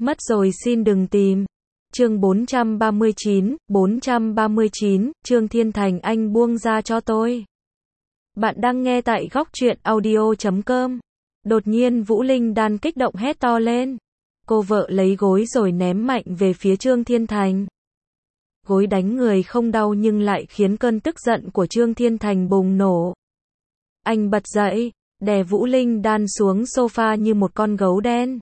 Mất rồi xin đừng tìm. Chương 439, Trương Thiên Thành anh buông ra cho tôi. Bạn đang nghe tại góc truyện audio.com. Đột nhiên Vũ Linh Đan kích động hét to lên. Cô vợ lấy gối rồi ném mạnh về phía Trương Thiên Thành. Gối đánh người không đau nhưng lại khiến cơn tức giận của Trương Thiên Thành bùng nổ. Anh bật dậy, đè Vũ Linh Đan xuống sofa như một con gấu đen.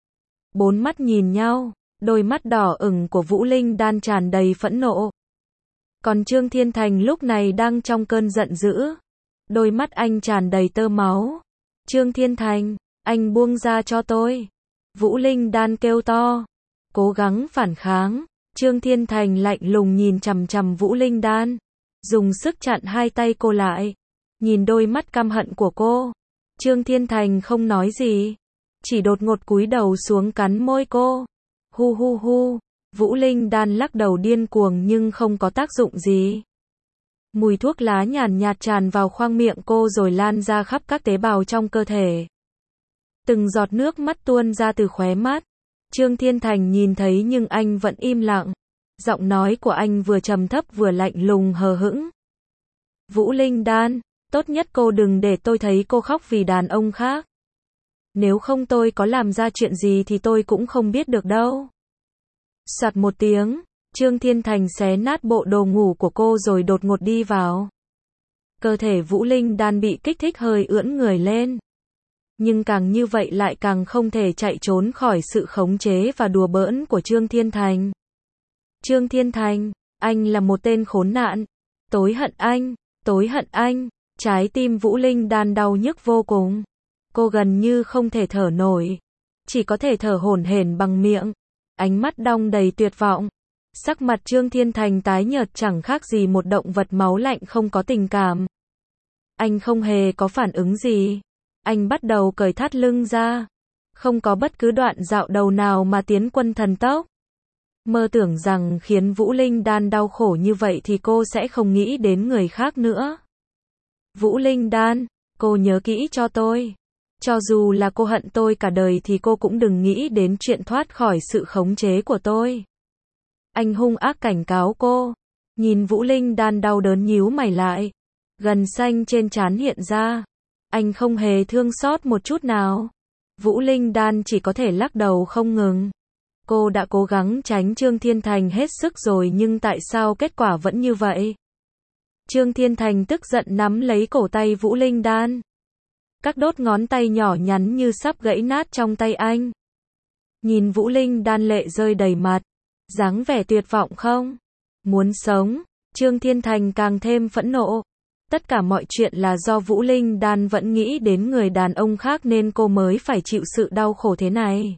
Bốn mắt nhìn nhau, đôi mắt đỏ ửng của Vũ Linh Đan tràn đầy phẫn nộ. Còn Trương Thiên Thành lúc này đang trong cơn giận dữ. Đôi mắt anh tràn đầy tơ máu. Trương Thiên Thành, anh buông ra cho tôi. Vũ Linh Đan kêu to, cố gắng phản kháng. Trương Thiên Thành lạnh lùng nhìn chằm chằm Vũ Linh Đan, dùng sức chặn hai tay cô lại. Nhìn đôi mắt căm hận của cô, Trương Thiên Thành không nói gì, chỉ đột ngột cúi đầu xuống cắn môi cô. Hu hu hu, Vũ Linh Đan lắc đầu điên cuồng nhưng không có tác dụng gì. Mùi thuốc lá nhàn nhạt tràn vào khoang miệng cô rồi lan ra khắp các tế bào trong cơ thể. Từng giọt nước mắt tuôn ra từ khóe mắt. Trương Thiên Thành nhìn thấy nhưng anh vẫn im lặng. Giọng nói của anh vừa trầm thấp vừa lạnh lùng hờ hững. Vũ Linh Đan, tốt nhất cô đừng để tôi thấy cô khóc vì đàn ông khác. Nếu không tôi có làm ra chuyện gì thì tôi cũng không biết được đâu. Soạt một tiếng, Trương Thiên Thành xé nát bộ đồ ngủ của cô rồi đột ngột đi vào. Cơ thể Vũ Linh Đan bị kích thích hơi ưỡn người lên. Nhưng càng như vậy lại càng không thể chạy trốn khỏi sự khống chế và đùa bỡn của Trương Thiên Thành. Trương Thiên Thành, anh là một tên khốn nạn. Tối hận anh, tối hận anh. Trái tim Vũ Linh Đan đau nhức vô cùng. Cô gần như không thể thở nổi. Chỉ có thể thở hổn hển bằng miệng. Ánh mắt đong đầy tuyệt vọng. Sắc mặt Trương Thiên Thành tái nhợt chẳng khác gì một động vật máu lạnh không có tình cảm. Anh không hề có phản ứng gì. Anh bắt đầu cởi thắt lưng ra. Không có bất cứ đoạn dạo đầu nào mà tiến quân thần tốc. Mơ tưởng rằng khiến Vũ Linh Đan đau khổ như vậy thì cô sẽ không nghĩ đến người khác nữa. Vũ Linh Đan, cô nhớ kỹ cho tôi. Cho dù là cô hận tôi cả đời thì cô cũng đừng nghĩ đến chuyện thoát khỏi sự khống chế của tôi. Anh hung ác cảnh cáo cô. Nhìn Vũ Linh Đan đau đớn nhíu mày lại. Gân xanh trên trán hiện ra. Anh không hề thương xót một chút nào. Vũ Linh Đan chỉ có thể lắc đầu không ngừng. Cô đã cố gắng tránh Trương Thiên Thành hết sức rồi nhưng tại sao kết quả vẫn như vậy? Trương Thiên Thành tức giận nắm lấy cổ tay Vũ Linh Đan. Các đốt ngón tay nhỏ nhắn như sắp gãy nát trong tay anh. Nhìn Vũ Linh Đan lệ rơi đầy mặt. Dáng vẻ tuyệt vọng không? Muốn sống. Trương Thiên Thành càng thêm phẫn nộ. Tất cả mọi chuyện là do Vũ Linh Đan vẫn nghĩ đến người đàn ông khác nên cô mới phải chịu sự đau khổ thế này.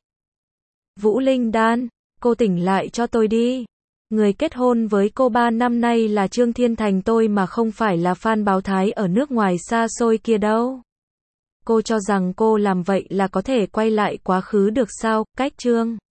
Vũ Linh Đan, cô tỉnh lại cho tôi đi. Người kết hôn với cô 3 năm nay là Trương Thiên Thành tôi mà không phải là Phan Báo Thái ở nước ngoài xa xôi kia đâu. Cô cho rằng cô làm vậy là có thể quay lại quá khứ được sao? Cách Trương